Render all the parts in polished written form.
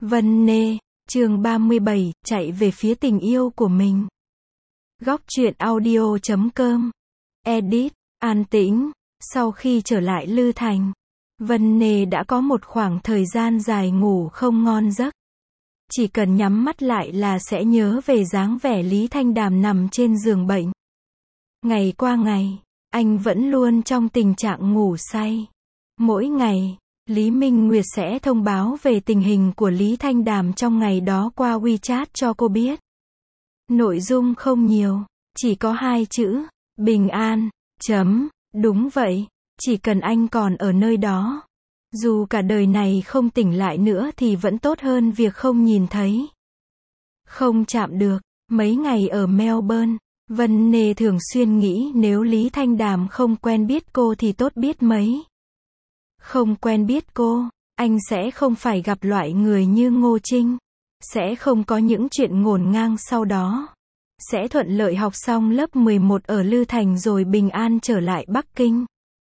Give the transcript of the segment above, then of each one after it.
Vân Nê, chương 37, chạy về phía tình yêu của mình. Góc truyện audio.com. Edit, An Tĩnh. Sau khi trở lại Lư Thành, Vân Nê đã có một khoảng thời gian dài ngủ không ngon giấc. Chỉ cần nhắm mắt lại là sẽ nhớ về dáng vẻ Lý Thanh Đàm nằm trên giường bệnh. Ngày qua ngày, anh vẫn luôn trong tình trạng ngủ say. Mỗi ngày, Lý Minh Nguyệt sẽ thông báo về tình hình của Lý Thanh Đàm trong ngày đó qua WeChat cho cô biết. Nội dung không nhiều, chỉ có 2 chữ, bình an, chấm, đúng vậy, chỉ cần anh còn ở nơi đó. Dù cả đời này không tỉnh lại nữa thì vẫn tốt hơn việc không nhìn thấy. Không chạm được, mấy ngày ở Melbourne, Vân Nê thường xuyên nghĩ nếu Lý Thanh Đàm không quen biết cô thì tốt biết mấy. Không quen biết cô, anh sẽ không phải gặp loại người như Ngô Trinh. Sẽ không có những chuyện ngổn ngang sau đó. Sẽ thuận lợi học xong lớp 11 ở Lư Thành rồi bình an trở lại Bắc Kinh.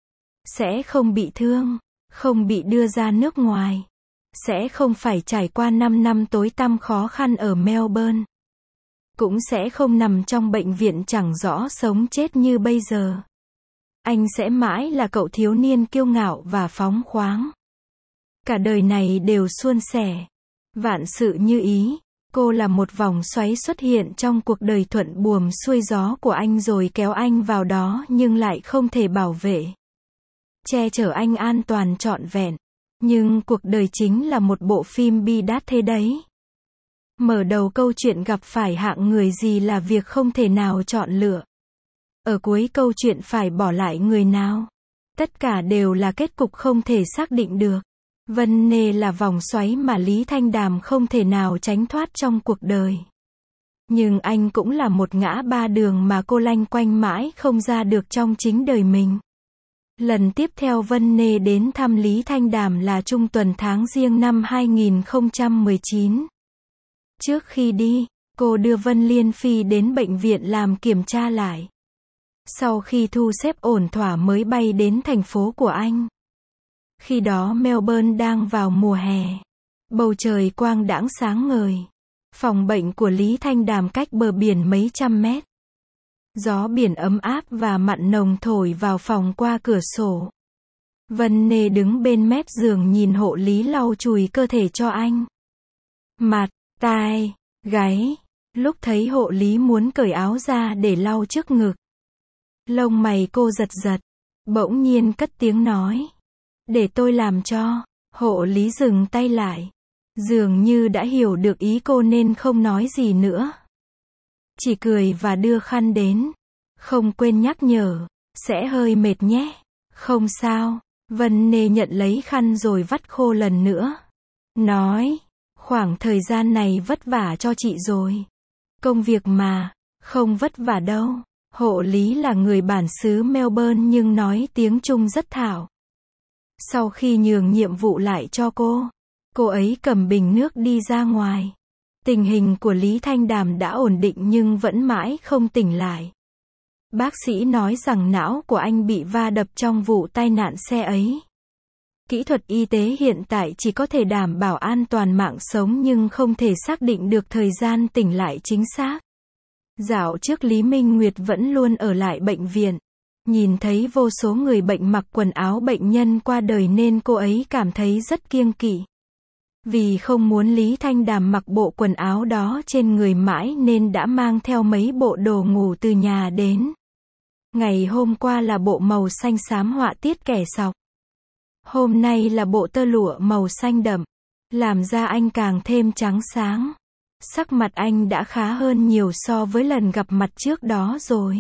Sẽ không bị thương, không bị đưa ra nước ngoài. Sẽ không phải trải qua 5 năm tối tăm khó khăn ở Melbourne. Cũng sẽ không nằm trong bệnh viện chẳng rõ sống chết như bây giờ. Anh sẽ mãi là cậu thiếu niên kiêu ngạo và phóng khoáng. Cả đời này đều suôn sẻ. Vạn sự như ý. Cô là một vòng xoáy xuất hiện trong cuộc đời thuận buồm xuôi gió của anh rồi kéo anh vào đó nhưng lại không thể bảo vệ. Che chở anh an toàn trọn vẹn. Nhưng cuộc đời chính là một bộ phim bi đát thế đấy. Mở đầu câu chuyện gặp phải hạng người gì là việc không thể nào chọn lựa. Ở cuối câu chuyện phải bỏ lại người nào. Tất cả đều là kết cục không thể xác định được. Vân Nê là vòng xoáy mà Lý Thanh Đàm không thể nào tránh thoát trong cuộc đời. Nhưng anh cũng là một ngã ba đường mà cô loanh quanh mãi không ra được trong chính đời mình. Lần tiếp theo Vân Nê đến thăm Lý Thanh Đàm là trung tuần tháng Giêng năm 2019. Trước khi đi, cô đưa Vân Liên Phi đến bệnh viện làm kiểm tra lại. Sau khi thu xếp ổn thỏa mới bay đến thành phố của anh. Khi đó Melbourne đang vào mùa hè. Bầu trời quang đãng sáng ngời. Phòng bệnh của Lý Thanh Đàm cách bờ biển mấy trăm mét. Gió biển ấm áp và mặn nồng thổi vào phòng qua cửa sổ. Vân Nê đứng bên mép giường nhìn hộ lý lau chùi cơ thể cho anh. Mặt, tai, gáy. Lúc thấy hộ lý muốn cởi áo ra để lau trước ngực. Lông mày cô giật giật. Bỗng nhiên cất tiếng nói. Để tôi làm cho. Hộ lý dừng tay lại. Dường như đã hiểu được ý cô nên không nói gì nữa. Chỉ cười và đưa khăn đến. Không quên nhắc nhở. Sẽ hơi mệt nhé. Không sao. Vân Nê nhận lấy khăn rồi vắt khô lần nữa. Nói. Khoảng thời gian này vất vả cho chị rồi. Công việc mà. Không vất vả đâu. Hộ lý là người bản xứ Melbourne nhưng nói tiếng Trung rất thạo. Sau khi nhường nhiệm vụ lại cho cô ấy cầm bình nước đi ra ngoài. Tình hình của Lý Thanh Đàm đã ổn định nhưng vẫn mãi không tỉnh lại. Bác sĩ nói rằng não của anh bị va đập trong vụ tai nạn xe ấy. Kỹ thuật y tế hiện tại chỉ có thể đảm bảo an toàn mạng sống nhưng không thể xác định được thời gian tỉnh lại chính xác. Dạo trước Lý Minh Nguyệt vẫn luôn ở lại bệnh viện. Nhìn thấy vô số người bệnh mặc quần áo bệnh nhân qua đời nên cô ấy cảm thấy rất kiêng kỵ. Vì không muốn Lý Thanh Đàm mặc bộ quần áo đó trên người mãi nên đã mang theo mấy bộ đồ ngủ từ nhà đến. Ngày hôm qua là bộ màu xanh xám họa tiết kẻ sọc. Hôm nay là bộ tơ lụa màu xanh đậm. Làm da anh càng thêm trắng sáng. Sắc mặt anh đã khá hơn nhiều so với lần gặp mặt trước đó rồi.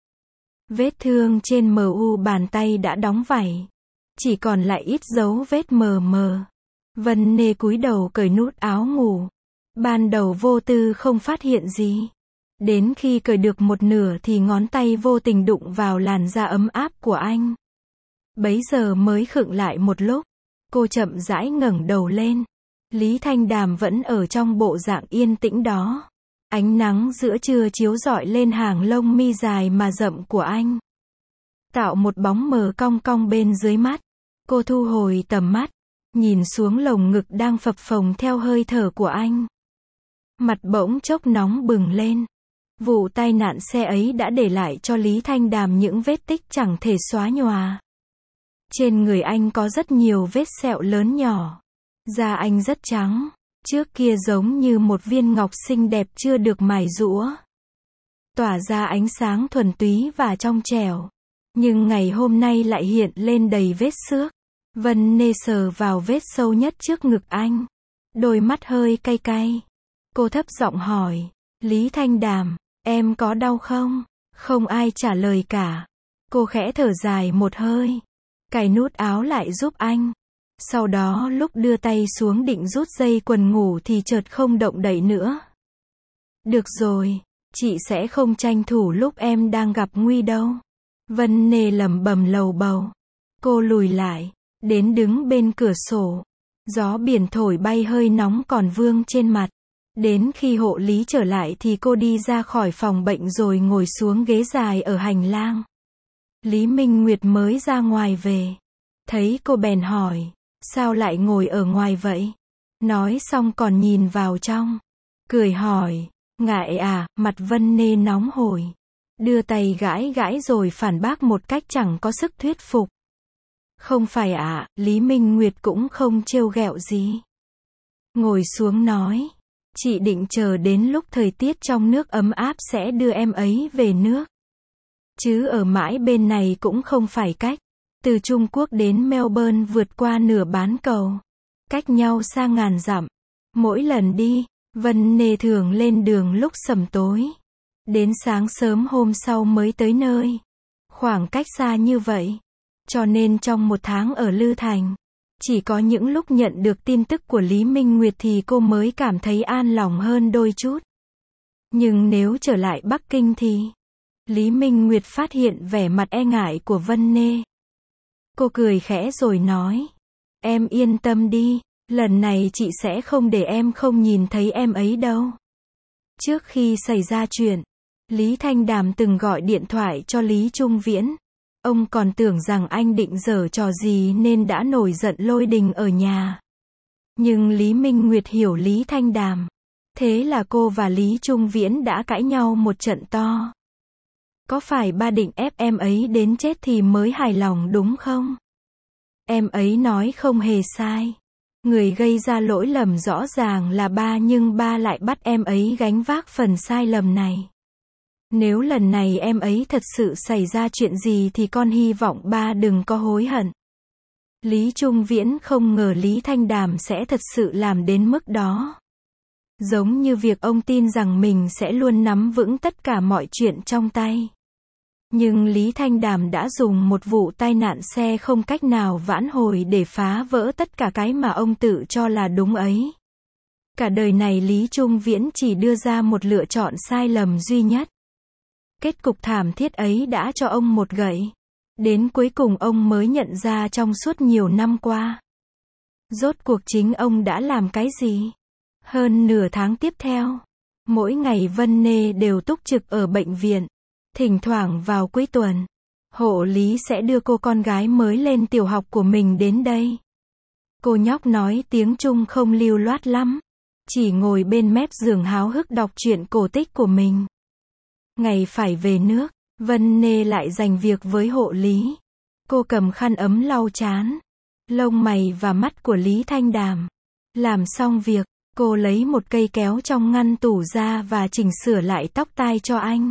Vết thương trên mu bàn tay đã đóng vảy. Chỉ còn lại ít dấu vết mờ mờ. Vân Nê cúi đầu cởi nút áo ngủ. Ban đầu vô tư không phát hiện gì. Đến khi cởi được một nửa thì ngón tay vô tình đụng vào làn da ấm áp của anh. Bấy giờ mới khựng lại một lúc. Cô chậm rãi ngẩng đầu lên. Lý Thanh Đàm vẫn ở trong bộ dạng yên tĩnh đó. Ánh nắng giữa trưa chiếu rọi lên hàng lông mi dài mà rậm của anh. Tạo một bóng mờ cong cong bên dưới mắt. Cô thu hồi tầm mắt. nhìn xuống lồng ngực đang phập phồng theo hơi thở của anh. Mặt bỗng chốc nóng bừng lên. Vụ tai nạn xe ấy đã để lại cho Lý Thanh Đàm những vết tích chẳng thể xóa nhòa. Trên người anh có rất nhiều vết sẹo lớn nhỏ. Da anh rất trắng, trước kia giống như một viên ngọc xinh đẹp chưa được mài giũa. Tỏa ra ánh sáng thuần túy và trong trẻo. Nhưng ngày hôm nay lại hiện lên đầy vết xước. Vân Nê sờ vào vết sâu nhất trước ngực anh. Đôi mắt hơi cay cay. Cô thấp giọng hỏi, Lý Thanh Đàm, em có đau không? Không ai trả lời cả. Cô khẽ thở dài một hơi. Cài nút áo lại giúp anh. Sau đó lúc đưa tay xuống định rút dây quần ngủ thì chợt không động đậy nữa. Được rồi, chị sẽ không tranh thủ lúc em đang gặp nguy đâu. Vân Nê lẩm bẩm lầu bầu. Cô lùi lại, đến đứng bên cửa sổ. Gió biển thổi bay hơi nóng còn vương trên mặt. Đến khi hộ lý trở lại thì cô đi ra khỏi phòng bệnh rồi ngồi xuống ghế dài ở hành lang. Lý Minh Nguyệt mới ra ngoài về. Thấy cô bèn hỏi, sao lại ngồi ở ngoài vậy? Nói xong còn nhìn vào trong. Cười hỏi, ngại à? Mặt Vân Nê nóng hổi. Đưa tay gãi gãi rồi phản bác một cách chẳng có sức thuyết phục. Không phải ạ, Lý Minh Nguyệt cũng không trêu ghẹo gì. Ngồi xuống nói, chị định chờ đến lúc thời tiết trong nước ấm áp sẽ đưa em ấy về nước. Chứ ở mãi bên này cũng không phải cách. Từ Trung Quốc đến Melbourne vượt qua nửa bán cầu. Cách nhau xa ngàn dặm. Mỗi lần đi, Vân Nê thường lên đường lúc sẩm tối. Đến sáng sớm hôm sau mới tới nơi. Khoảng cách xa như vậy. Cho nên trong một tháng ở Lư Thành, chỉ có những lúc nhận được tin tức của Lý Minh Nguyệt thì cô mới cảm thấy an lòng hơn đôi chút. Nhưng nếu trở lại Bắc Kinh thì... Lý Minh Nguyệt phát hiện vẻ mặt e ngại của Vân Nê. Cô cười khẽ rồi nói, em yên tâm đi, lần này chị sẽ không để em không nhìn thấy em ấy đâu. Trước khi xảy ra chuyện, Lý Thanh Đàm từng gọi điện thoại cho Lý Trung Viễn. Ông còn tưởng rằng anh định giở trò gì nên đã nổi giận lôi đình ở nhà. Nhưng Lý Minh Nguyệt hiểu Lý Thanh Đàm. Thế là cô và Lý Trung Viễn đã cãi nhau một trận to. Có phải ba định ép em ấy đến chết thì mới hài lòng đúng không? Em ấy nói không hề sai. Người gây ra lỗi lầm rõ ràng là ba nhưng ba lại bắt em ấy gánh vác phần sai lầm này. Nếu lần này em ấy thật sự xảy ra chuyện gì thì con hy vọng ba đừng có hối hận. Lý Trung Viễn không ngờ Lý Thanh Đàm sẽ thật sự làm đến mức đó. Giống như việc ông tin rằng mình sẽ luôn nắm vững tất cả mọi chuyện trong tay. Nhưng Lý Thanh Đàm đã dùng một vụ tai nạn xe không cách nào vãn hồi để phá vỡ tất cả cái mà ông tự cho là đúng ấy. Cả đời này Lý Trung Viễn chỉ đưa ra một lựa chọn sai lầm duy nhất. Kết cục thảm thiết ấy đã cho ông một gậy. Đến cuối cùng ông mới nhận ra trong suốt nhiều năm qua. Rốt cuộc chính ông đã làm cái gì? Hơn nửa tháng tiếp theo, mỗi ngày Vân Nê đều túc trực ở bệnh viện. Thỉnh thoảng vào cuối tuần, hộ lý sẽ đưa cô con gái mới lên tiểu học của mình đến đây. Cô nhóc nói tiếng Trung không lưu loát lắm, chỉ ngồi bên mép giường háo hức đọc truyện cổ tích của mình. Ngày phải về nước, Vân Nê lại dành việc với hộ lý. Cô cầm khăn ấm lau trán, lông mày và mắt của Lý Thanh Đàm. Làm xong việc, cô lấy một cây kéo trong ngăn tủ ra và chỉnh sửa lại tóc tai cho anh.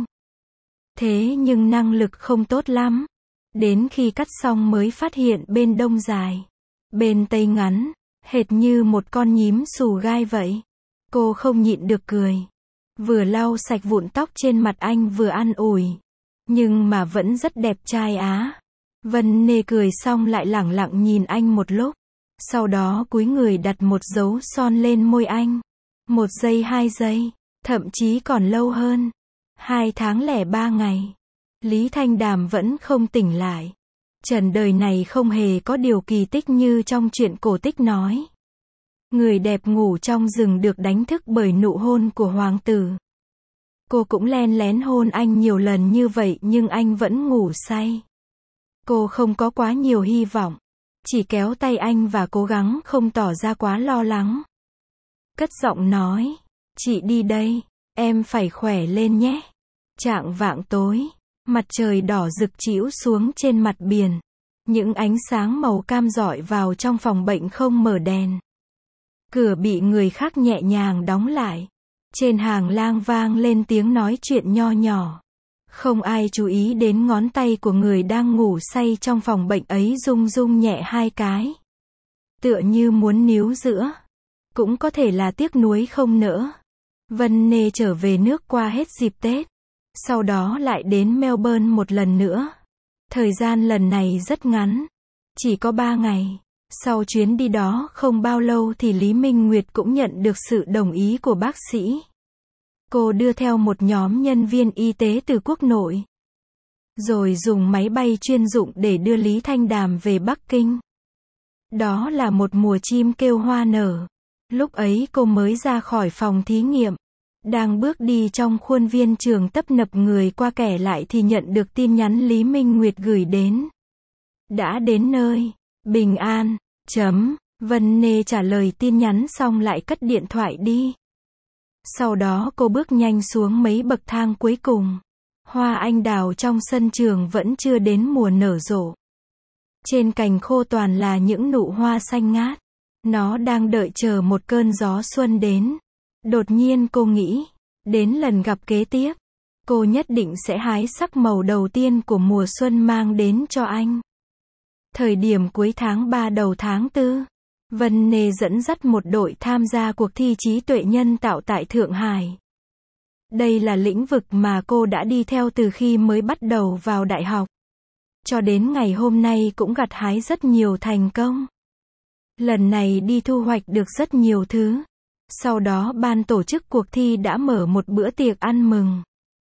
Thế nhưng năng lực không tốt lắm. Đến khi cắt xong mới phát hiện bên đông dài, bên tây ngắn, hệt như một con nhím xù gai vậy. Cô không nhịn được cười. Vừa lau sạch vụn tóc trên mặt anh vừa an ủi. Nhưng mà vẫn rất đẹp trai á. Vân Nê cười xong lại lẳng lặng nhìn anh một lúc. Sau đó cúi người đặt một dấu son lên môi anh. 1 giây 2 giây, thậm chí còn lâu hơn. 2 tháng lẻ 3 ngày. Lý Thanh Đàm vẫn không tỉnh lại. Trần đời này không hề có điều kỳ tích như trong truyện cổ tích nói. Người đẹp ngủ trong rừng được đánh thức bởi nụ hôn của hoàng tử. Cô cũng len lén hôn anh nhiều lần như vậy nhưng anh vẫn ngủ say. Cô không có quá nhiều hy vọng. chỉ kéo tay anh và cố gắng không tỏ ra quá lo lắng. Cất giọng nói, chị đi đây, em phải khỏe lên nhé. Chạng vạng tối, mặt trời đỏ rực trĩu xuống trên mặt biển. Những ánh sáng màu cam rọi vào trong phòng bệnh không mở đèn. Cửa bị người khác nhẹ nhàng đóng lại. Trên hành lang vang lên tiếng nói chuyện nho nhỏ. Không ai chú ý đến ngón tay của người đang ngủ say trong phòng bệnh ấy rung rung nhẹ hai cái. Tựa như muốn níu giữa. Cũng có thể là tiếc nuối không nỡ. Vân Nê trở về nước qua hết dịp Tết. Sau đó lại đến Melbourne một lần nữa. Thời gian lần này rất ngắn. Chỉ có 3 ngày. Sau chuyến đi đó không bao lâu thì Lý Minh Nguyệt cũng nhận được sự đồng ý của bác sĩ. Cô đưa theo một nhóm nhân viên y tế từ quốc nội. Rồi dùng máy bay chuyên dụng để đưa Lý Thanh Đàm về Bắc Kinh. Đó là một mùa chim kêu hoa nở. Lúc ấy cô mới ra khỏi phòng thí nghiệm. Đang bước đi trong khuôn viên trường tấp nập người qua kẻ lại thì nhận được tin nhắn Lý Minh Nguyệt gửi đến. Đã đến nơi. Bình an. Vân Nê trả lời tin nhắn xong lại cất điện thoại đi. Sau đó cô bước nhanh xuống mấy bậc thang cuối cùng. Hoa anh đào trong sân trường vẫn chưa đến mùa nở rộ. Trên cành khô toàn là những nụ hoa xanh ngát. Nó đang đợi chờ một cơn gió xuân đến. Đột nhiên cô nghĩ, đến lần gặp kế tiếp, cô nhất định sẽ hái sắc màu đầu tiên của mùa xuân mang đến cho anh. Thời điểm cuối tháng 3 đầu tháng 4, Vân Nê dẫn dắt một đội tham gia cuộc thi trí tuệ nhân tạo tại Thượng Hải. Đây là lĩnh vực mà cô đã đi theo từ khi mới bắt đầu vào đại học. Cho đến ngày hôm nay cũng gặt hái rất nhiều thành công. Lần này đi thu hoạch được rất nhiều thứ. Sau đó ban tổ chức cuộc thi đã mở một bữa tiệc ăn mừng.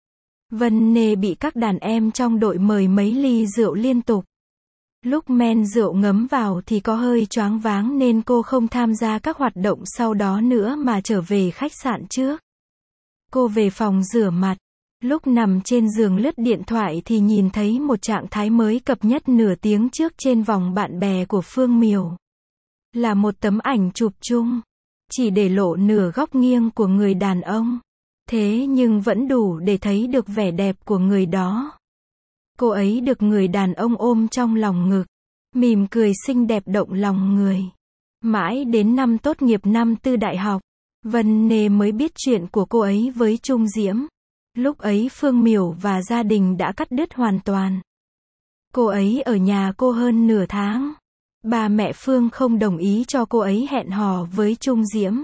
Vân Nê bị các đàn em trong đội mời mấy ly rượu liên tục. Lúc men rượu ngấm vào thì có hơi choáng váng nên cô không tham gia các hoạt động sau đó nữa mà trở về khách sạn trước. Cô về phòng rửa mặt. Lúc nằm trên giường lướt điện thoại thì nhìn thấy một trạng thái mới cập nhật nửa tiếng trước trên vòng bạn bè của Phương Miểu. Là một tấm ảnh chụp chung. Chỉ để lộ nửa góc nghiêng của người đàn ông. Thế nhưng vẫn đủ để thấy được vẻ đẹp của người đó. Cô ấy được người đàn ông ôm trong lòng ngực. Mỉm cười xinh đẹp động lòng người. Mãi đến năm tốt nghiệp năm 4 đại học, Vân Nê mới biết chuyện của cô ấy với Trung Diễm. Lúc ấy Phương Miểu và gia đình đã cắt đứt hoàn toàn. Cô ấy ở nhà cô hơn nửa tháng. Ba mẹ Phương không đồng ý cho cô ấy hẹn hò với Trung Diễm.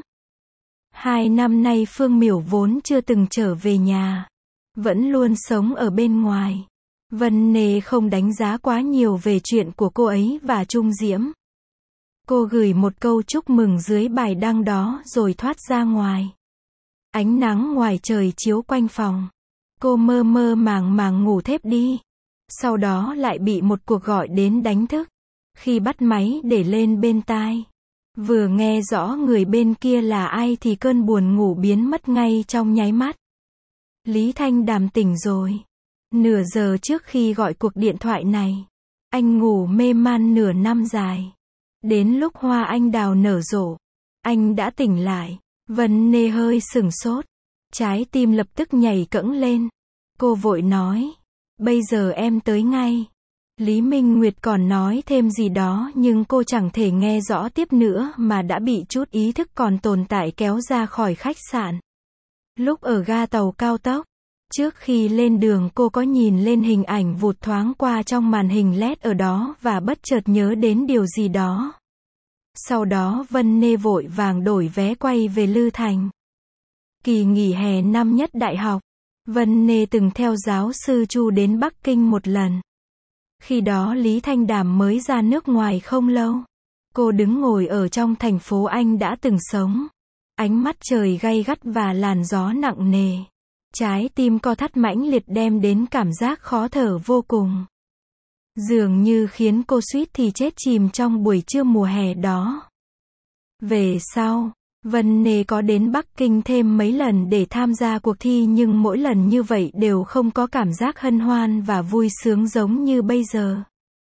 2 năm nay Phương Miểu vốn chưa từng trở về nhà. Vẫn luôn sống ở bên ngoài. Vân Nê không đánh giá quá nhiều về chuyện của cô ấy và Trung Diễm. Cô gửi một câu chúc mừng dưới bài đăng đó rồi thoát ra ngoài. Ánh nắng ngoài trời chiếu quanh phòng. Cô mơ mơ màng màng ngủ thiếp đi. Sau đó lại bị một cuộc gọi đến đánh thức. Khi bắt máy để lên bên tai, vừa nghe rõ người bên kia là ai thì cơn buồn ngủ biến mất ngay trong nháy mắt. Lý Thanh Đàm tỉnh rồi. Nửa giờ trước khi gọi cuộc điện thoại này, anh ngủ mê man nửa năm dài. Đến lúc hoa anh đào nở rộ, anh đã tỉnh lại. Vân Nê hơi sửng sốt. Trái tim lập tức nhảy cẫng lên. Cô vội nói, bây giờ em tới ngay. Lý Minh Nguyệt còn nói thêm gì đó nhưng cô chẳng thể nghe rõ tiếp nữa mà đã bị chút ý thức còn tồn tại kéo ra khỏi khách sạn. Lúc ở ga tàu cao tốc, trước khi lên đường cô có nhìn lên hình ảnh vụt thoáng qua trong màn hình LED ở đó và bất chợt nhớ đến điều gì đó. Sau đó Vân Nê vội vàng đổi vé quay về Lư Thành. Kỳ nghỉ hè năm nhất đại học, Vân Nê từng theo giáo sư Chu đến Bắc Kinh một lần. Khi đó Lý Thanh Đàm mới ra nước ngoài không lâu. Cô đứng ngồi ở trong thành phố anh đã từng sống. Ánh mắt trời gay gắt và làn gió nặng nề. Trái tim co thắt mãnh liệt đem đến cảm giác khó thở vô cùng. Dường như khiến cô suýt thì chết chìm trong buổi trưa mùa hè đó. Về sau, Vân Nê có đến Bắc Kinh thêm mấy lần để tham gia cuộc thi nhưng mỗi lần như vậy đều không có cảm giác hân hoan và vui sướng giống như bây giờ.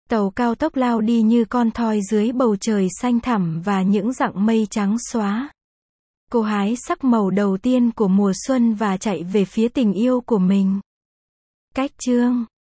Tàu cao tốc lao đi như con thoi dưới bầu trời xanh thẳm và những dặng mây trắng xóa. Cô hái sắc màu đầu tiên của mùa xuân và chạy về phía tình yêu của mình. Cách chương